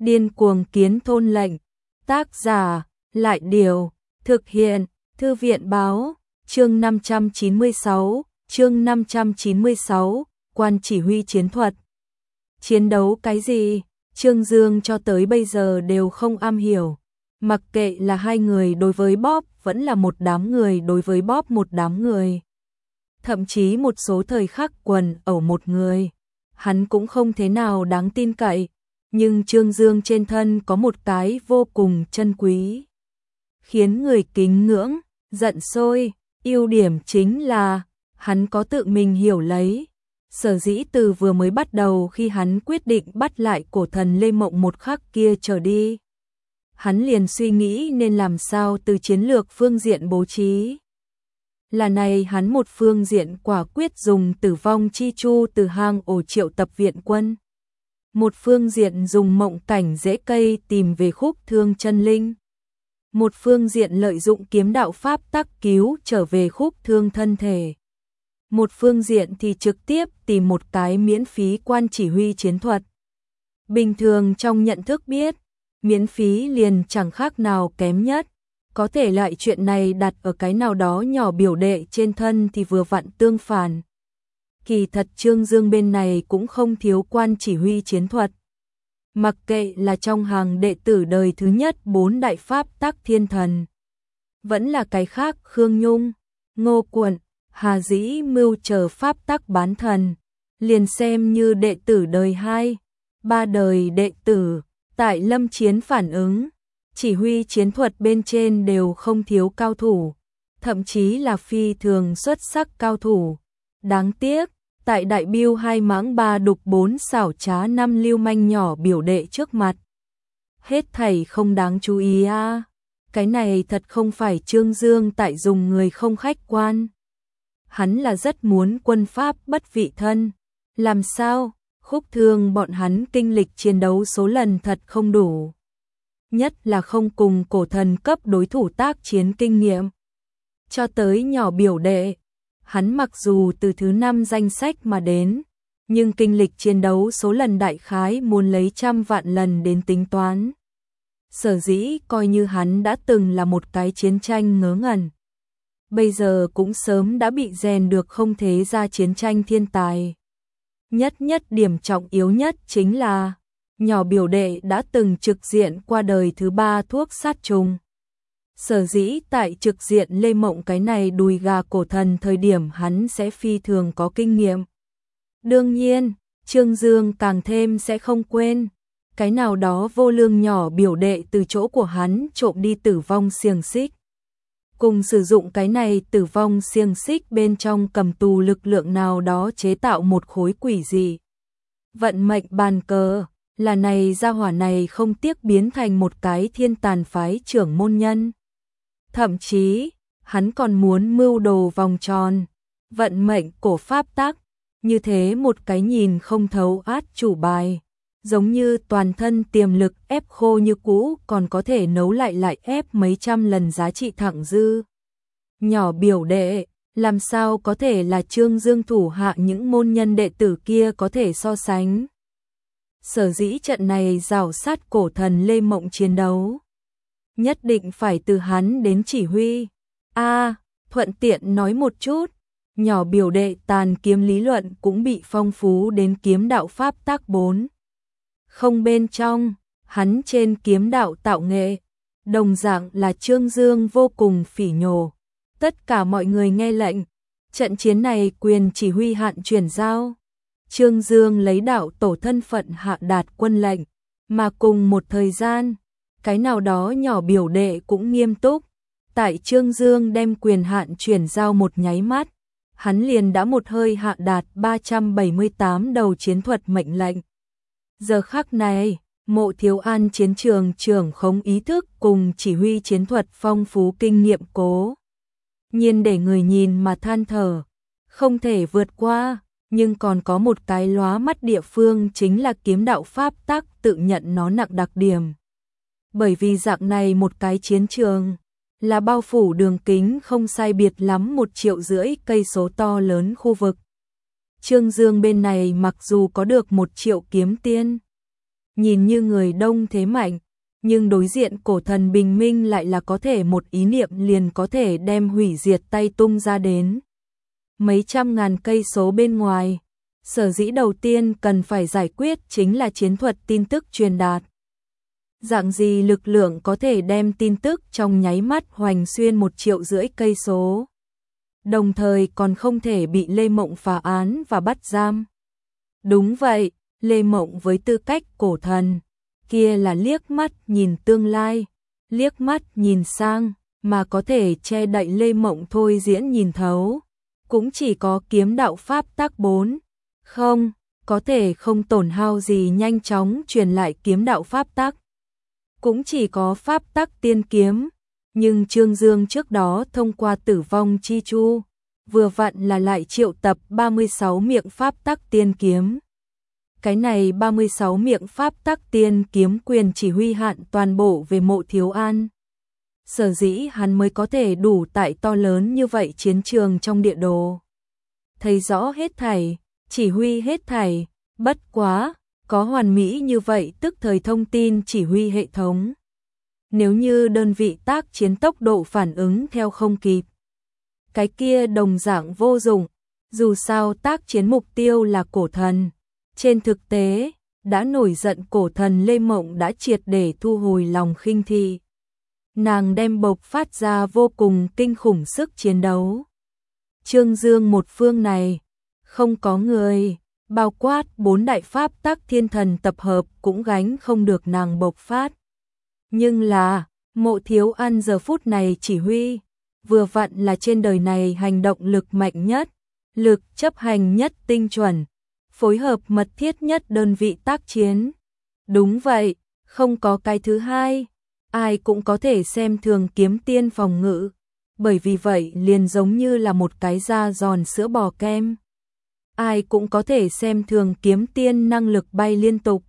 Điên cuồng kiến thôn lệnh. Tác giả, Lại Điều. Thực hiện, Thư viện Báo. Chương 596, chương 596, quan chỉ huy chiến thuật. Chiến đấu cái gì? Trương Dương cho tới bây giờ đều không am hiểu. Mặc kệ là hai người đối với Bob, vẫn là một đám người đối với Bob một đám người. Thậm chí một số thời khắc quần ở một người. Hắn cũng không thế nào đáng tin cậy. Nhưng Trương Dương trên thân có một cái vô cùng chân quý. Khiến người kính ngưỡng, giận sôi. Ưu điểm chính là, hắn có tự mình hiểu lấy. Sở dĩ từ vừa mới bắt đầu khi hắn quyết định bắt lại cổ thần Lê Mộng một khắc kia trở đi. Hắn liền suy nghĩ nên làm sao từ chiến lược phương diện bố trí. Là này hắn một phương diện quả quyết dùng tử vong chi chu từ hang ổ triệu tập viện quân. Một phương diện dùng mộng cảnh rễ cây tìm về khúc thương chân linh. Một phương diện lợi dụng kiếm đạo pháp tắc cứu trở về khúc thương thân thể. Một phương diện thì trực tiếp tìm một cái miễn phí quan chỉ huy chiến thuật. Bình thường trong nhận thức biết, miễn phí liền chẳng khác nào kém nhất. Có thể loại chuyện này đặt ở cái nào đó nhỏ biểu đệ trên thân thì vừa vặn tương phản. Kỳ thật Trương Dương bên này cũng không thiếu quan chỉ huy chiến thuật. Mặc kệ là trong hàng đệ tử đời thứ nhất 4 đại pháp tắc thiên thần. Vẫn là cái khác Khương Nhung, Ngô Quận, Hà Dĩ Mưu chờ pháp tắc bán thần. Liền xem như đệ tử đời 2, 3 đời đệ tử, tại lâm chiến phản ứng. Chỉ huy chiến thuật bên trên đều không thiếu cao thủ. Thậm chí là phi thường xuất sắc cao thủ. Đáng tiếc. Tại đại biêu 2 mãng 3 đục 4 xảo trá 5 lưu manh nhỏ biểu đệ trước mặt. Hết thảy không đáng chú ý à. Cái này thật không phải Trương Dương tại dùng người không khách quan. Hắn là rất muốn quân pháp bất vị thân. Làm sao? Khúc thương bọn hắn kinh lịch chiến đấu số lần thật không đủ. Nhất là không cùng cổ thần cấp đối thủ tác chiến kinh nghiệm. Cho tới nhỏ biểu đệ. Hắn mặc dù từ thứ 5 danh sách mà đến, nhưng kinh lịch chiến đấu số lần đại khái muốn lấy trăm vạn lần đến tính toán. Sở dĩ coi như hắn đã từng là một cái chiến tranh ngớ ngẩn. Bây giờ cũng sớm đã bị rèn được không thế ra chiến tranh thiên tài. Nhất điểm trọng yếu nhất chính là, nhỏ biểu đệ đã từng trực diện qua đời thứ 3 thuốc sát trùng. Sở dĩ tại trực diện Lê Mộng cái này đùi gà cổ thần thời điểm hắn sẽ phi thường có kinh nghiệm. Đương nhiên, Trương Dương càng thêm sẽ không quên. Cái nào đó vô lương nhỏ biểu đệ từ chỗ của hắn trộm đi tử vong xiềng xích. Cùng sử dụng cái này tử vong xiềng xích bên trong cầm tù lực lượng nào đó chế tạo một khối quỷ dị. Vận mệnh bàn cờ, là này gia hỏa này không tiếc biến thành một cái thiên tàn phái trưởng môn nhân. Thậm chí, hắn còn muốn mưu đồ vòng tròn, vận mệnh cổ pháp tắc, như thế một cái nhìn không thấu át chủ bài, giống như toàn thân tiềm lực ép khô như cũ còn có thể nấu lại ép mấy trăm lần giá trị thẳng dư. Nhỏ biểu đệ, làm sao có thể là Trương Dương thủ hạ những môn nhân đệ tử kia có thể so sánh. Sở dĩ trận này rào sát cổ thần Lê Mộng chiến đấu. Nhất định phải từ hắn đến chỉ huy. Thuận tiện nói một chút, nhỏ biểu đệ tàn kiếm lý luận cũng bị phong phú đến kiếm đạo pháp tác 4. Không bên trong, hắn trên kiếm đạo tạo nghệ, đồng dạng là Trương Dương vô cùng phỉ nhổ. Tất cả mọi người nghe lệnh, trận chiến này quyền chỉ huy hạn chuyển giao. Trương Dương lấy đạo tổ thân phận hạ đạt quân lệnh, mà cùng một thời gian, cái nào đó nhỏ biểu đệ cũng nghiêm túc. Tại Trương Dương đem quyền hạn chuyển giao một nháy mắt, hắn liền đã một hơi hạ đạt 378 đầu chiến thuật mệnh lệnh. Giờ khắc này, Mộ Thiếu An chiến trường trưởng khống ý thức cùng chỉ huy chiến thuật phong phú kinh nghiệm cố nhiên để người nhìn mà than thở, không thể vượt qua, nhưng còn có một cái lóa mắt địa phương chính là kiếm đạo pháp tắc tự nhận nó nặng đặc điểm. Bởi vì dạng này một cái chiến trường là bao phủ đường kính không sai biệt lắm 1,5 triệu cây số to lớn khu vực. Trương Dương bên này mặc dù có được 1 triệu kiếm tiên, nhìn như người đông thế mạnh, nhưng đối diện cổ thần bình minh lại là có thể một ý niệm liền có thể đem hủy diệt tay tung ra đến mấy trăm ngàn cây số bên ngoài. Sở dĩ đầu tiên cần phải giải quyết chính là chiến thuật tin tức truyền đạt. Dạng gì lực lượng có thể đem tin tức trong nháy mắt hoành xuyên 1,5 triệu cây số, đồng thời còn không thể bị Lê Mộng phá án và bắt giam. Đúng vậy, Lê Mộng với tư cách cổ thần, kia là liếc mắt nhìn tương lai, liếc mắt nhìn sang, mà có thể che đậy Lê Mộng thôi diễn nhìn thấu. Cũng chỉ có kiếm đạo pháp tắc 4, không, có thể không tổn hao gì nhanh chóng truyền lại kiếm đạo pháp tắc. Cũng chỉ có pháp tắc tiên kiếm, nhưng Trương Dương trước đó thông qua tử vong chi chu, vừa vặn là lại triệu tập 36 miệng pháp tắc tiên kiếm. Cái này 36 miệng pháp tắc tiên kiếm quyền chỉ huy hạn toàn bộ về Mộ Thiếu An. Sở dĩ hắn mới có thể đủ tại to lớn như vậy chiến trường trong địa đồ, thấy rõ hết thảy, chỉ huy hết thảy, bất quá, có hoàn mỹ như vậy tức thời thông tin chỉ huy hệ thống. Nếu như đơn vị tác chiến tốc độ phản ứng theo không kịp, cái kia đồng dạng vô dụng, dù sao tác chiến mục tiêu là cổ thần. Trên thực tế, đã nổi giận cổ thần Lê Mộng đã triệt để thu hồi lòng khinh thị. Nàng đem bộc phát ra vô cùng kinh khủng sức chiến đấu. Trương Dương một phương này, không có người, bao quát 4 đại pháp tắc thiên thần tập hợp cũng gánh không được nàng bộc phát. Nhưng là, Mộ Thiếu An giờ phút này chỉ huy, vừa vặn là trên đời này hành động lực mạnh nhất, lực chấp hành nhất tinh chuẩn, phối hợp mật thiết nhất đơn vị tác chiến. Đúng vậy, không có cái thứ hai, ai cũng có thể xem thường kiếm tiên phòng ngự, bởi vì vậy liền giống như là một cái da giòn sữa bò kem. Ai cũng có thể xem thường kiếm tiên năng lực bay liên tục,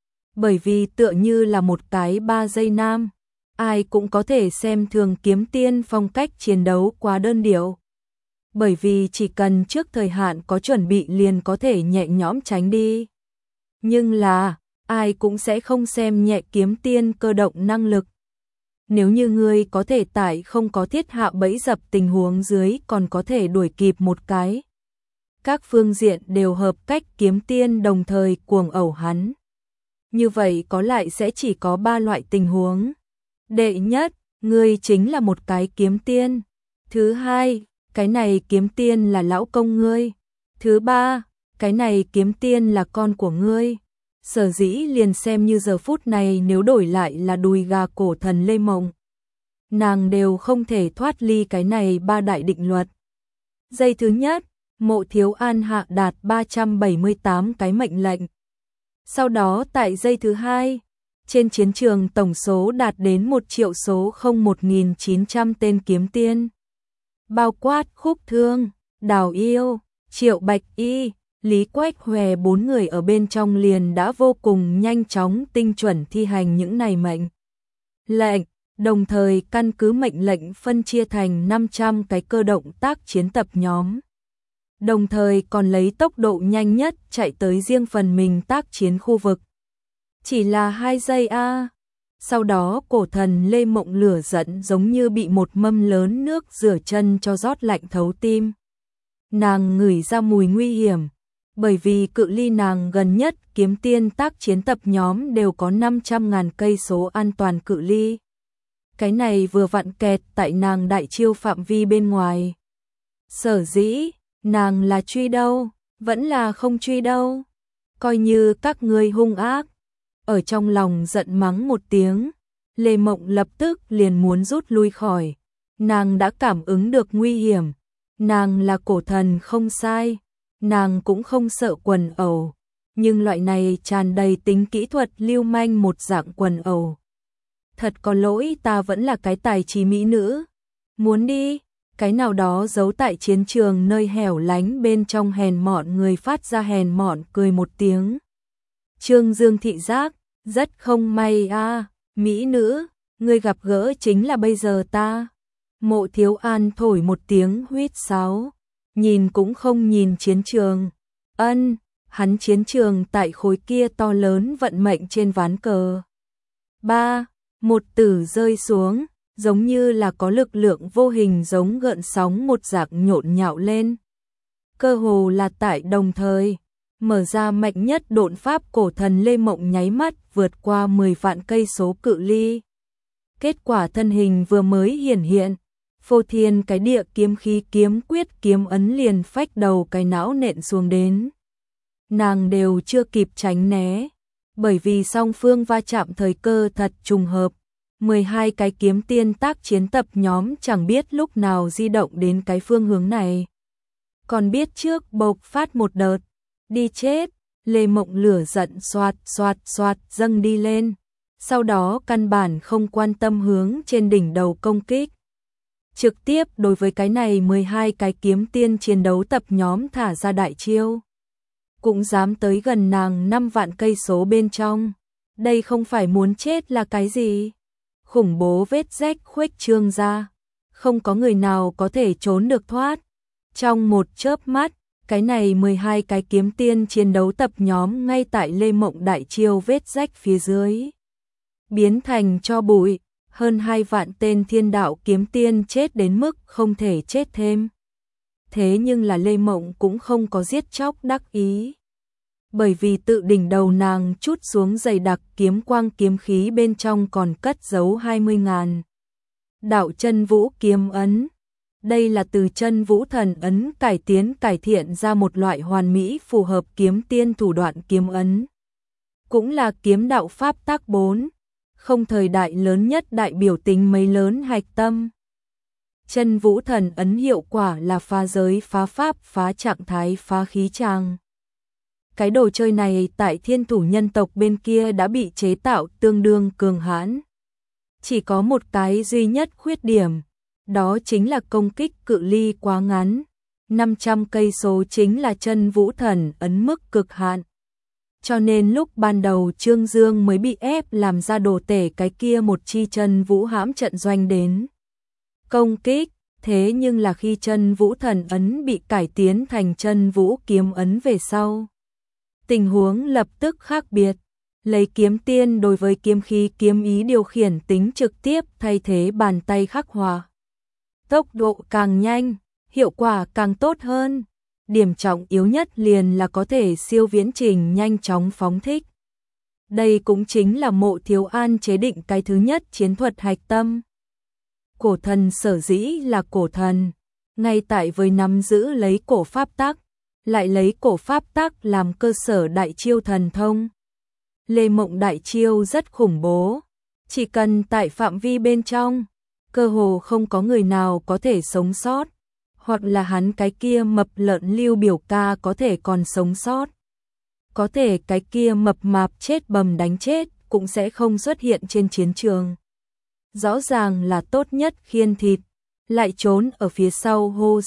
bởi vì tựa như là một cái 3 giây nam. Ai cũng có thể xem thường kiếm tiên phong cách chiến đấu quá đơn điệu, bởi vì chỉ cần trước thời hạn có chuẩn bị liền có thể nhẹ nhõm tránh đi. Nhưng là, ai cũng sẽ không xem nhẹ kiếm tiên cơ động năng lực. Nếu như ngươi có thể tại không có thiết hạ bẫy dập tình huống dưới còn có thể đuổi kịp một cái, các phương diện đều hợp cách kiếm tiên đồng thời cuồng ẩu hắn, như vậy có lại sẽ chỉ có 3 loại tình huống. Đệ nhất, ngươi chính là một cái kiếm tiên. Thứ hai, cái này kiếm tiên là lão công ngươi. Thứ ba, cái này kiếm tiên là con của ngươi. Sở dĩ liền xem như giờ phút này nếu đổi lại là đùi gà cổ thần Lê Mộng, nàng đều không thể thoát ly cái này 3 đại định luật. Giây thứ nhất, Mộ Thiếu An hạ đạt 378 cái mệnh lệnh. Sau đó tại giây thứ hai, trên chiến trường tổng số đạt đến 1 triệu số 01.900 tên kiếm tiên. Bao quát Khúc Thương, Đào Yêu, Triệu Bạch Y, Lý Quách Hòe 4 người ở bên trong liền đã vô cùng nhanh chóng tinh chuẩn thi hành những này mệnh lệnh, đồng thời căn cứ mệnh lệnh phân chia thành 500 cái cơ động tác chiến tập nhóm. Đồng thời còn lấy tốc độ nhanh nhất chạy tới riêng phần mình tác chiến khu vực. Chỉ là 2 giây a. Sau đó cổ thần Lê Mộng lửa giận giống như bị một mâm lớn nước rửa chân cho rót lạnh thấu tim. Nàng ngửi ra mùi nguy hiểm, bởi vì cự ly nàng gần nhất kiếm tiên tác chiến tập nhóm đều có 500.000 cây số an toàn cự ly. Cái này vừa vặn kẹt tại nàng đại chiêu phạm vi bên ngoài. Sở dĩ, nàng là truy đâu, vẫn là không truy đâu. Coi như các ngươi hung ác. Ở trong lòng giận mắng một tiếng, Lê Mộng lập tức liền muốn rút lui khỏi. Nàng đã cảm ứng được nguy hiểm. Nàng là cổ thần không sai. Nàng cũng không sợ quần ẩu. Nhưng loại này tràn đầy tính kỹ thuật lưu manh một dạng quần ẩu. Thật có lỗi, ta vẫn là cái tài trí mỹ nữ. Muốn đi, cái nào đó giấu tại chiến trường nơi hẻo lánh bên trong hèn mọn người phát ra hèn mọn cười một tiếng. Trương Dương thị giác, rất không may a, mỹ nữ, người gặp gỡ chính là bây giờ ta. Mộ Thiếu An thổi một tiếng huýt sáo, nhìn cũng không nhìn chiến trường. hắn chiến trường tại khối kia to lớn vận mệnh trên ván cờ. 3. Một tử rơi xuống, giống như là có lực lượng vô hình giống gợn sóng một dạng nhộn nhạo lên. Cơ hồ là tại đồng thời, mở ra mạnh nhất độn pháp cổ thần Lê Mộng nháy mắt vượt qua 10 vạn cây số cự ly. Kết quả thân hình vừa mới hiển hiện, phô thiên cái địa kiếm khí kiếm quyết kiếm ấn liền phách đầu cái não nện xuống đến. Nàng đều chưa kịp tránh né, bởi vì song phương va chạm thời cơ thật trùng hợp. 12 cái kiếm tiên tác chiến tập nhóm chẳng biết lúc nào di động đến cái phương hướng này. Còn biết trước bộc phát một đợt, đi chết, Lê Mộng lửa giận xoạt xoạt xoạt dâng đi lên. Sau đó căn bản không quan tâm hướng trên đỉnh đầu công kích. Trực tiếp đối với cái này 12 cái kiếm tiên chiến đấu tập nhóm thả ra đại chiêu. Cũng dám tới gần nàng 5 vạn cây số bên trong. Đây không phải muốn chết là cái gì? Khủng bố vết rách khuếch trương ra. Không có người nào có thể trốn được thoát. Trong một chớp mắt, cái này 12 cái kiếm tiên chiến đấu tập nhóm ngay tại Lê Mộng đại chiêu vết rách phía dưới. Biến thành cho bụi, hơn 2 vạn tên thiên đạo kiếm tiên chết đến mức không thể chết thêm. Thế nhưng là Lê Mộng cũng không có giết chóc đắc ý. Bởi vì tự đỉnh đầu nàng chút xuống dày đặc kiếm quang kiếm khí bên trong còn cất giấu 20.000 đạo chân vũ kiếm ấn. Đây là từ chân vũ thần ấn cải thiện ra một loại hoàn mỹ phù hợp kiếm tiên thủ đoạn kiếm ấn. Cũng là kiếm đạo pháp tác 4, không thời đại lớn nhất đại biểu tính mấy lớn hạch tâm. Chân vũ thần ấn hiệu quả là phá giới phá pháp phá trạng thái phá khí tràng. Cái đồ chơi này tại thiên thủ nhân tộc bên kia đã bị chế tạo tương đương cường hãn. Chỉ có một cái duy nhất khuyết điểm, đó chính là công kích cự ly quá ngắn. 500 cây số chính là chân vũ thần ấn mức cực hạn. Cho nên lúc ban đầu Trương Dương mới bị ép làm ra đồ tể cái kia một chi chân vũ hãm trận doanh đến công kích. Thế nhưng là khi chân vũ thần ấn bị cải tiến thành chân vũ kiếm ấn về sau, tình huống lập tức khác biệt. Lấy kiếm tiên đối với kiếm khí kiếm ý điều khiển tính trực tiếp thay thế bàn tay khắc họa. Tốc độ càng nhanh, hiệu quả càng tốt hơn. Điểm trọng yếu nhất liền là có thể siêu viễn trình nhanh chóng phóng thích. Đây cũng chính là Mộ Thiếu An chế định cái thứ nhất chiến thuật hạch tâm. Cổ thần sở dĩ là cổ thần, ngay tại với nắm giữ lấy cổ pháp tắc, lại lấy cổ pháp tắc làm cơ sở đại chiêu thần thông. Lê Mộng đại chiêu rất khủng bố, chỉ cần tại phạm vi bên trong, cơ hồ không có người nào có thể sống sót, hoặc là hắn cái kia mập lợn Lưu biểu ca có thể còn sống sót. Có thể cái kia mập mạp chết bầm đánh chết cũng sẽ không xuất hiện trên chiến trường. Rõ ràng là tốt nhất khiên thịt, lại trốn ở phía sau hô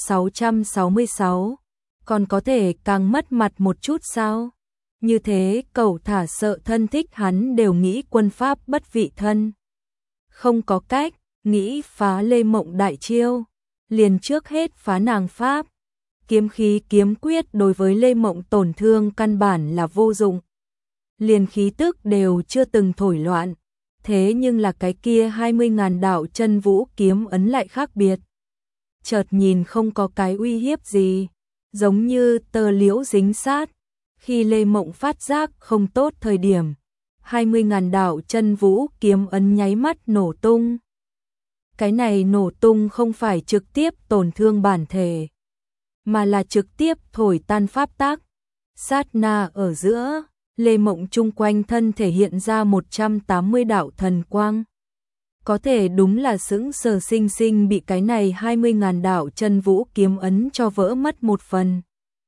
666, còn có thể càng mất mặt một chút sao? Như thế cẩu thả sợ thân thích hắn đều nghĩ quân pháp bất vị thân. Không có cách, nghĩ phá Lê Mộng đại chiêu, liền trước hết phá nàng pháp. Kiếm khí kiếm quyết đối với Lê Mộng tổn thương căn bản là vô dụng. Liền khí tức đều chưa từng thổi loạn. Thế nhưng là cái kia 20.000 đạo chân vũ kiếm ấn lại khác biệt. Chợt nhìn không có cái uy hiếp gì, giống như tơ liễu dính sát. Khi Lê Mộng phát giác không tốt thời điểm, 20.000 đạo chân vũ kiếm ấn nháy mắt nổ tung. Cái này nổ tung không phải trực tiếp tổn thương bản thể, mà là trực tiếp thổi tan pháp tắc. Sát na ở giữa, Lê Mộng chung quanh thân thể hiện ra 180 đạo thần quang. Có thể đúng là sững sờ sinh sinh bị cái này 20.000 đạo chân vũ kiếm ấn cho vỡ mất một phần.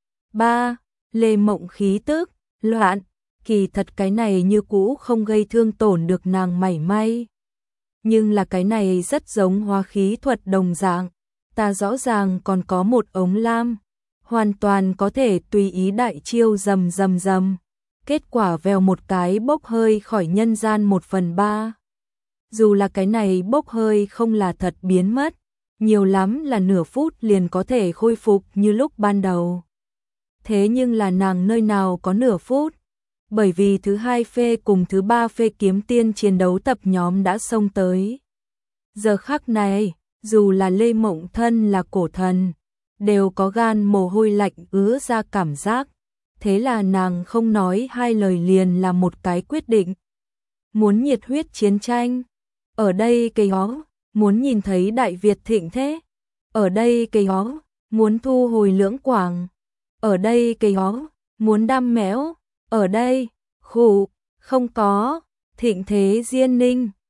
3. Lê Mộng khí tức, loạn, kỳ thật cái này như cũ không gây thương tổn được nàng mảy may. Nhưng là cái này rất giống hóa khí thuật đồng dạng, ta rõ ràng còn có một ống lam, hoàn toàn có thể tùy ý đại chiêu rầm rầm rầm. Kết quả vèo một cái bốc hơi khỏi nhân gian 1/3. Dù là cái này bốc hơi không là thật biến mất, nhiều lắm là nửa phút liền có thể khôi phục như lúc ban đầu. Thế nhưng là nàng nơi nào có nửa phút, bởi vì thứ 2 phê cùng thứ 3 phê kiếm tiên chiến đấu tập nhóm đã xông tới. Giờ khắc này, dù là Lê Mộng thân là cổ thần, đều có gan mồ hôi lạnh ứa ra cảm giác. Thế là nàng không nói hai lời liền là một cái quyết định. Muốn nhiệt huyết chiến tranh, ở đây cây hó, muốn nhìn thấy Đại Việt thịnh thế, ở đây cây hó, muốn thu hồi Lưỡng Quảng, ở đây cây hó, muốn đam mẽo, ở đây, khủ, không có, thịnh thế Diên Ninh.